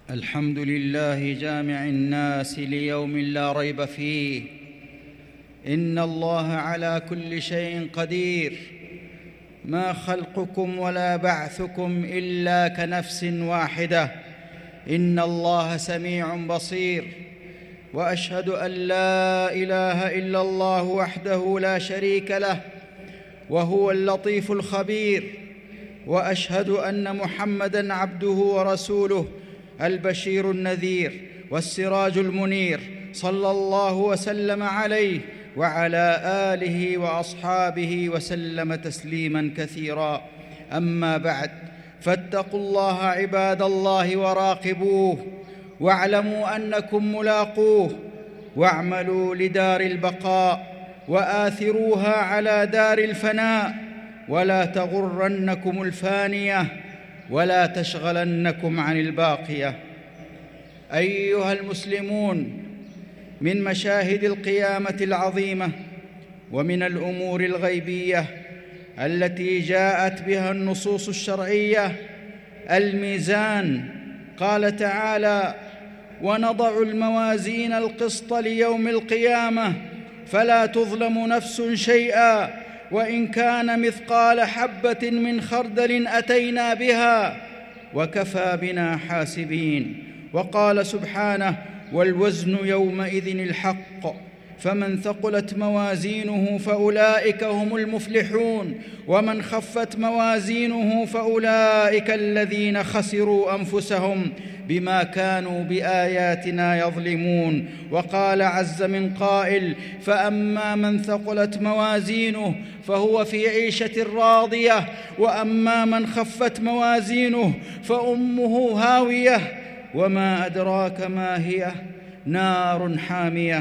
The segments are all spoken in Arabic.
الحمد لله جامع الناس ليوم لا ريب فيه. إن الله على كل شيء قدير. ما خلقكم ولا بعثكم إلا كنفس واحدة. إن الله سميع بصير. وأشهد أن لا إله إلا الله وحده لا شريك له وهو اللطيف الخبير. وأشهد أن محمدًا عبده ورسوله البشير النذير والسراج المنير، صلى الله وسلم عليه وعلى آله وأصحابه وسلم تسليماً كثيراً. أما بعد، فاتقوا الله عباد الله وراقبوه، واعلموا أنكم ملاقوه، واعملوا لدار البقاء وآثروها على دار الفناء، ولا تغرنكم الفانية ولا تشغلنكم عن الباقية. أيها المسلمون، من مشاهد القيامة العظيمة ومن الأمور الغيبية التي جاءت بها النصوص الشرعية الميزان. قال تعالى: ونضع الموازين القسط ليوم القيامة فلا تظلم نفس شيئا وإن كان مثقال حبة من خردل أتينا بها وكفى بنا حاسبين. وقال سبحانه: والوزن يومئذ الحق فمن ثقلت موازينه فأولئك هم المفلحون ومن خفت موازينه فأولئك الذين خسروا أنفسهم بما كانوا بآياتنا يظلمون. وقال عز من قائل: فأما من ثقلت موازينه فهو في عيشة راضية وأما من خفت موازينه فأمه هاوية وما أدراك ما هي نار حامية.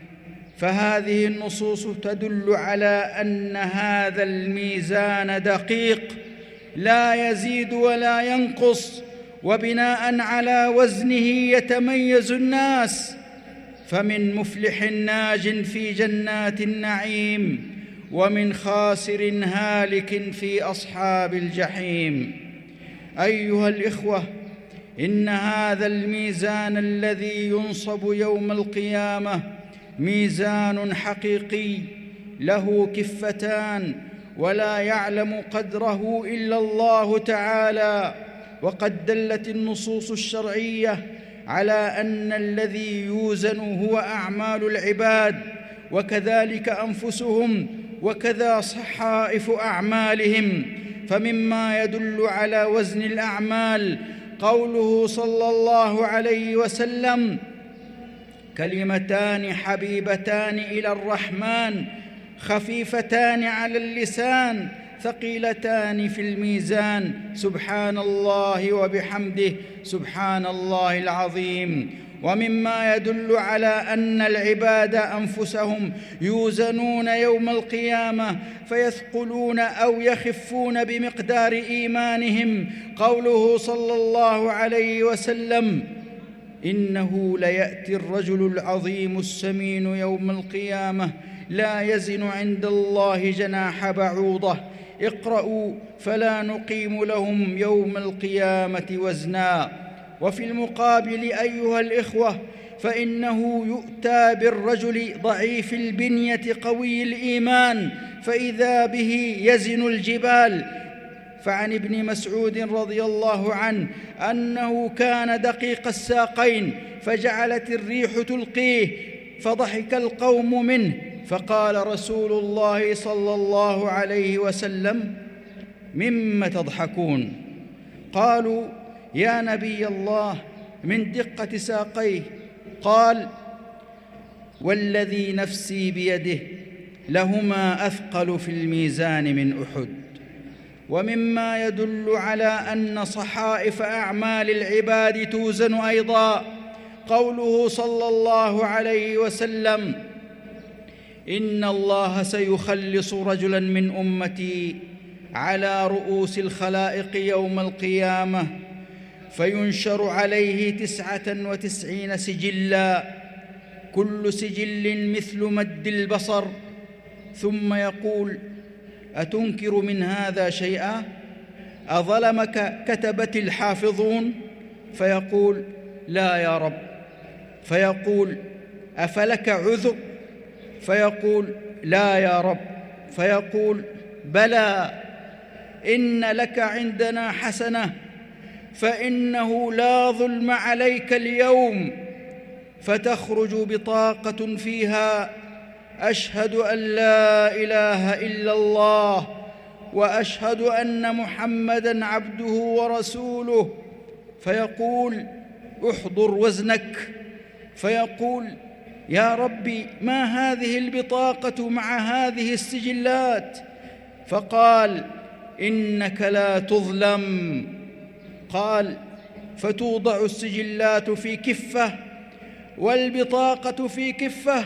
فهذه النصوص تدل على أن هذا الميزان دقيق لا يزيد ولا ينقص، وبناء على وزنه يتميز الناس، فمن مفلح ناج في جنات النعيم ومن خاسر هالك في أصحاب الجحيم. أيها الإخوة، إن هذا الميزان الذي ينصب يوم القيامة ميزان حقيقي له كفتان ولا يعلم قدره إلا الله تعالى. وقد دلت النصوص الشرعية على أن الذي يوزن هو أعمال العباد وكذلك أنفسهم وكذا صحائف أعمالهم. فمما يدل على وزن الأعمال قوله صلى الله عليه وسلم: كلمتان حبيبتان إلى الرحمن خفيفتان على اللسان ثقيلتان في الميزان، سبحان الله وبحمده سبحان الله العظيم. ومما يدل على أن العباد أنفسهم يوزنون يوم القيامة فيثقلون أو يخفون بمقدار إيمانهم قوله صلى الله عليه وسلم: إنه ليأتي الرجل العظيم السمين يوم القيامة لا يزن عند الله جناح بعوضة، اقرأوا فلا نقيم لهم يوم القيامة وزنا. وفي المقابل أيها الإخوة، فإنه يؤتى بالرجل ضعيف البنية قوي الإيمان فإذا به يزن الجبال. فعن ابن مسعود رضي الله عنه أنه كان دقيق الساقين فجعلت الريح تلقيه فضحك القوم منه، فقال رسول الله صلى الله عليه وسلم: مم تضحكون؟ قالوا: يا نبي الله، من دقة ساقيه. قال: والذي نفسي بيده لهما أثقل في الميزان من أحد. ومما يدل على أن صحائف أعمال العباد توزن أيضا قوله صلى الله عليه وسلم: إن الله سيخلص رجلاً من أمتي على رؤوس الخلائق يوم القيامة فينشر عليه 99 سجلاً كل سجل مثل مد البصر، ثم يقول: أتنكر من هذا شيئا؟ أظلمك كتبت الحافظون؟ فيقول: لا يا رب. فيقول: أفلك عذر؟ فيقول: لا يا رب. فيقول: بلى، إن لك عندنا حسنة، فإنه لا ظلم عليك اليوم. فتخرج بطاقة فيها: أشهد أن لا إله إلا الله وأشهد أن محمدًا عبده ورسوله. فيقول: احضر وزنك. فيقول: يا ربي، ما هذه البطاقة مع هذه السجلات؟ فقال: إنك لا تظلم. قال: فتوضع السجلات في كفة والبطاقة في كفة،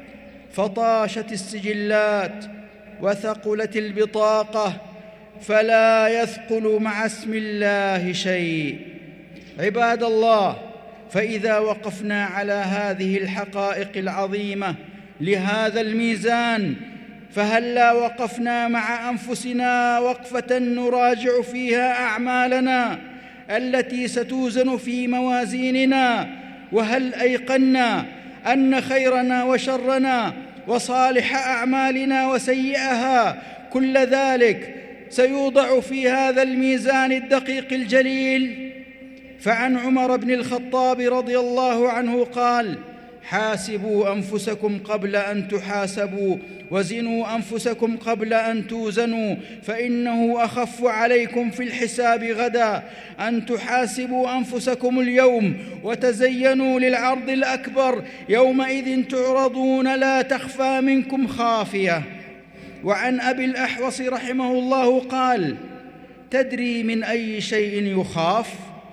فطاشت السجلات وثقلت البطاقة، فلا يثقل مع اسم الله شيء. عباد الله، فإذا وقفنا على هذه الحقائق العظيمة لهذا الميزان، فهلا وقفنا مع أنفسنا وقفة نراجع فيها أعمالنا التي ستوزن في موازيننا، وهل أيقنا أن خيرنا وشرنا وصالح أعمالنا وسيئها كل ذلك سيوضع في هذا الميزان الدقيق الجليل؟ فعن عمر بن الخطاب رضي الله عنه قال: حاسبوا أنفسكم قبل أن تحاسبوا، وزنوا أنفسكم قبل أن توزنوا، فإنه أخف عليكم في الحساب غدا أن تحاسبوا أنفسكم اليوم وتزينوا للعرض الأكبر، يومئذ تعرضون لا تخفى منكم خافية. وعن أبي الأحوص رحمه الله قال: تدري من أي شيء يخاف؟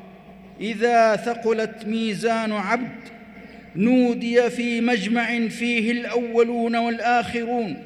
إذا ثقلت ميزان عبد نودي في مجمع فيه الأولون والآخرون: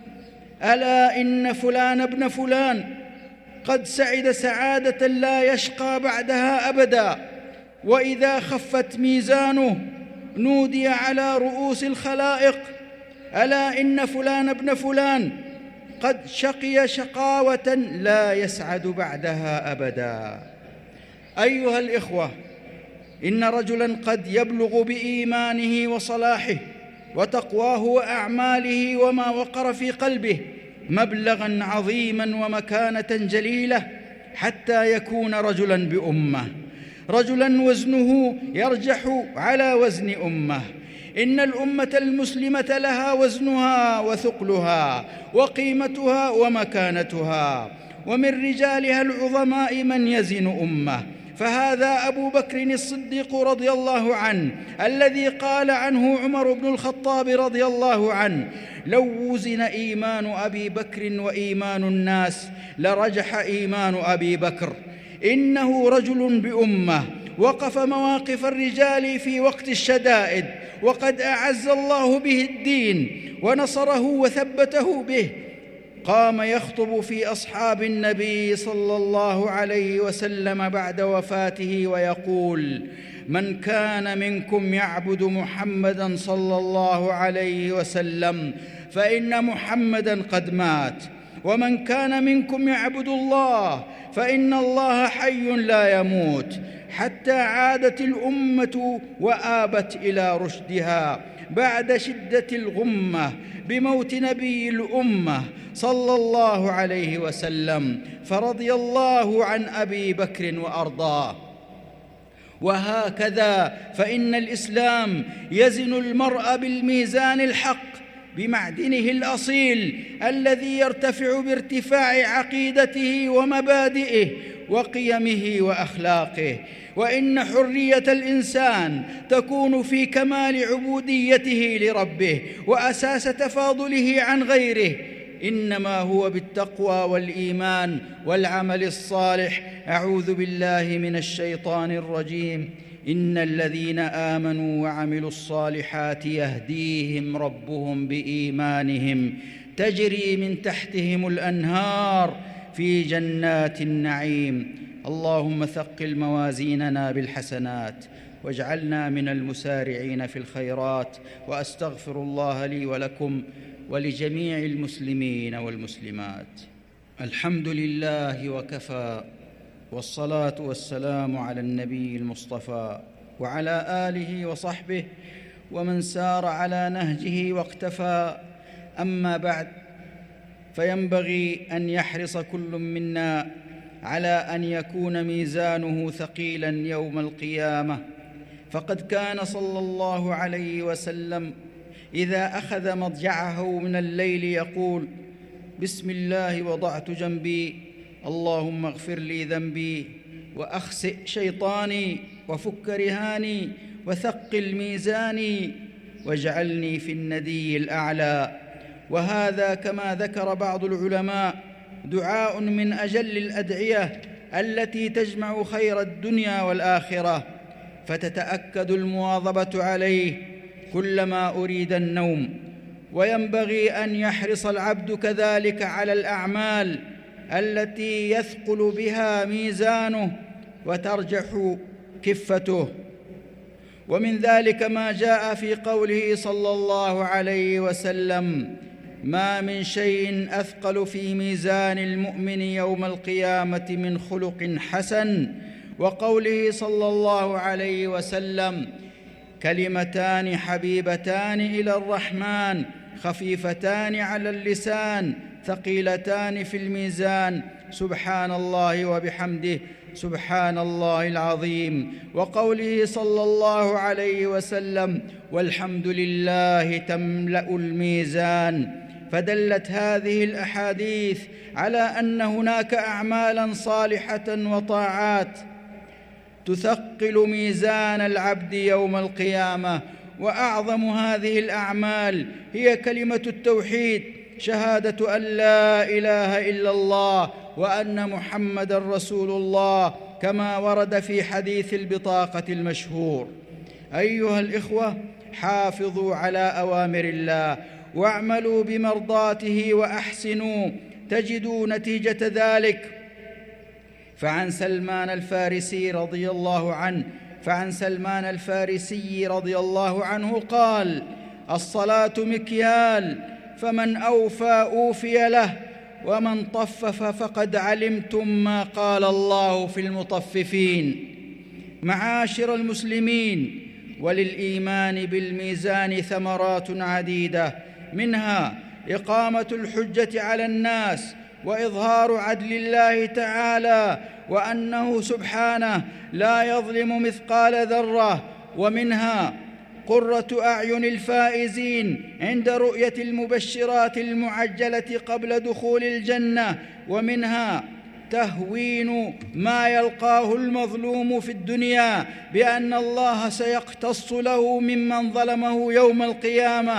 ألا إن فلان ابن فلان قد سعد سعادة لا يشقى بعدها أبدا. وإذا خفت ميزانه نودي على رؤوس الخلائق: ألا إن فلان ابن فلان قد شقي شقاوة لا يسعد بعدها أبدا. أيها الإخوة، إن رجلاً قد يبلغ بإيمانه وصلاحه وتقواه وأعماله وما وقر في قلبه مبلغاً عظيماً ومكانة جليلة حتى يكون رجلاً بأمة، رجلاً وزنه يرجح على وزن أمة. إن الأمة المسلمة لها وزنها وثقلها وقيمتها ومكانتها، ومن رجالها العظماء من يزن أمة، فهذا أبو بكر الصديق رضي الله عنه الذي قال عنه عمر بن الخطاب رضي الله عنه: لو وزن إيمان أبي بكر وإيمان الناس لرجح إيمان أبي بكر. إنه رجل بأمة وقف مواقف الرجال في وقت الشدائد، وقد أعز الله به الدين ونصره وثبته به. قام يخطب في أصحاب النبي صلى الله عليه وسلم بعد وفاته ويقول: من كان منكم يعبد محمدًا صلى الله عليه وسلم فإن محمدًا قد مات، ومن كان منكم يعبد الله فإن الله حي لا يموت، حتى عادت الأمة وآبت إلى رشدها بعد شدة الغمة بموت نبي الأمة صلى الله عليه وسلم، فرضي الله عن أبي بكر وأرضاه. وهكذا فإن الإسلام يزن المرء بالميزان الحق بمعدنه الأصيل الذي يرتفع بارتفاع عقيدته ومبادئه وقيمه وأخلاقه. وإن حرية الإنسان تكون في كمال عبوديته لربه وأساس تفاضله عن غيره، إنما هو بالتقوى والإيمان والعمل الصالح. أعوذ بالله من الشيطان الرجيم. إن الذين آمنوا وعملوا الصالحات يهديهم ربهم بإيمانهم تجري من تحتهم الأنهار في جنات النعيم. اللهم ثقل موازيننا بالحسنات واجعلنا من المسارعين في الخيرات. وأستغفر الله لي ولكم ولجميع المسلمين والمسلمات. الحمد لله وكفى، والصلاة والسلام على النبي المصطفى وعلى آله وصحبه ومن سار على نهجه واقتفى. أما بعد، فينبغي أن يحرص كل منا على أن يكون ميزانه ثقيلا يوم القيامة، فقد كان صلى الله عليه وسلم إذا أخذ مضجعه من الليل يقول: بسم الله وضعت جنبي، اللهم اغفر لي ذنبي وأخسئ شيطاني وفك رهاني وثقل ميزاني واجعلني في الندي الأعلى. وهذا كما ذكر بعض العلماء دعاء من أجل الأدعية التي تجمع خير الدنيا والآخرة، فتتأكد المواظبة عليه كلما أريد النوم. وينبغي أن يحرص العبد كذلك على الأعمال التي يثقل بها ميزانه وترجح كفته. ومن ذلك ما جاء في قوله صلى الله عليه وسلم: ما من شيء أثقل في ميزان المؤمن يوم القيامة من خلق حسن. وقوله صلى الله عليه وسلم: كلمتان حبيبتان إلى الرحمن خفيفتان على اللسان ثقيلتان في الميزان، سبحان الله وبحمده سبحان الله العظيم. وقوله صلى الله عليه وسلم: والحمد لله تملأ الميزان. فدلت هذه الأحاديث على أن هناك أعمالا صالحة وطاعات تثقل ميزان العبد يوم القيامة، وأعظم هذه الأعمال هي كلمة التوحيد، شهادة أن لا إله إلا الله وأن محمدًا رسول الله، كما ورد في حديث البطاقة المشهور. أيها الإخوة، حافظوا على أوامر الله واعملوا بمرضاته وأحسنوا تجدوا نتيجة ذلك. فعن سلمان الفارسي رضي الله عنه قال: الصلاة مكيال، فمن أوفى أوفي له، ومن طفف فقد علمتم ما قال الله في المطففين. معاشر المسلمين، وللإيمان بالميزان ثمرات عديدة، منها إقامة الحجة على الناس وإظهار عدل الله تعالى وأنه سبحانه لا يظلم مثقال ذرة، ومنها قرة أعين الفائزين عند رؤية المبشرات المعجلة قبل دخول الجنة، ومنها تهوين ما يلقاه المظلوم في الدنيا بأن الله سيقتص له ممن ظلمه يوم القيامة،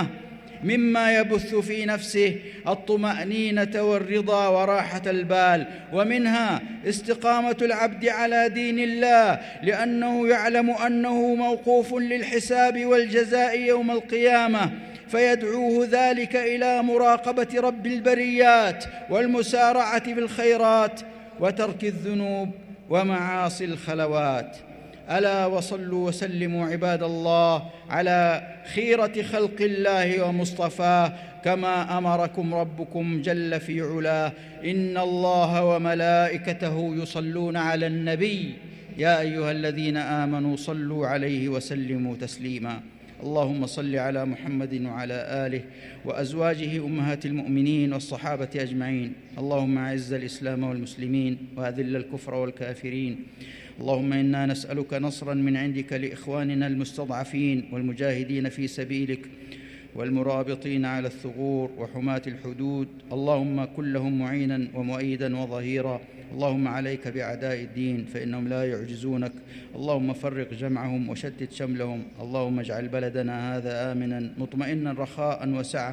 مما يبث في نفسه الطمأنينة والرضا وراحة البال. ومنها استقامة العبد على دين الله، لأنه يعلم أنه موقوف للحساب والجزاء يوم القيامة، فيدعوه ذلك إلى مراقبة رب البريات والمسارعة في الخيرات وترك الذنوب ومعاصي الخلوات. ألا وصلوا وسلموا عباد الله على خيرة خلق الله ومصطفاه، كما أمركم ربكم جل في علاه: إن الله وملائكته يصلون على النبي يا أيها الذين آمنوا صلوا عليه وسلموا تسليما. اللهم صل على محمد وعلى آله وأزواجه أمهات المؤمنين والصحابة أجمعين. اللهم أعز الإسلام والمسلمين وأذل الكفر والكافرين. اللهم إنا نسألك نصرا من عندك لإخواننا المستضعفين والمجاهدين في سبيلك والمرابطين على الثغور وحماة الحدود. اللهم كن لهم معينا ومؤيدا وظهيرا. اللهم عليك بأعداء الدين فإنهم لا يعجزونك. اللهم فرق جمعهم وشتت شملهم. اللهم اجعل بلدنا هذا آمنا مطمئنا رخاء وسعة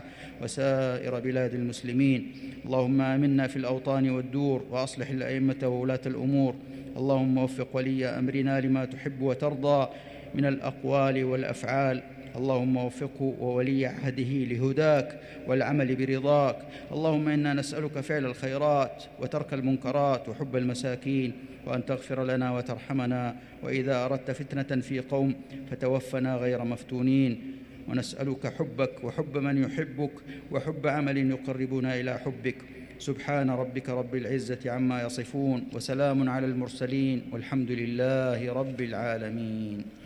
وسائر بلاد المسلمين. اللهم آمنا في الأوطان والدور وأصلح الأئمة وولاة الأمور. اللهم وفق ولي أمرنا لما تحب وترضى من الأقوال والأفعال. اللهم وفقه وولي عهده لهداك والعمل برضاك. اللهم إنا نسألك فعل الخيرات وترك المنكرات وحب المساكين، وأن تغفر لنا وترحمنا، وإذا أردت فتنة في قوم فتوفنا غير مفتونين. ونسألك حبك وحب من يحبك وحب عمل يقربنا إلى حبك. سبحان ربك رب العزة عما يصفون، وسلام على المرسلين، والحمد لله رب العالمين.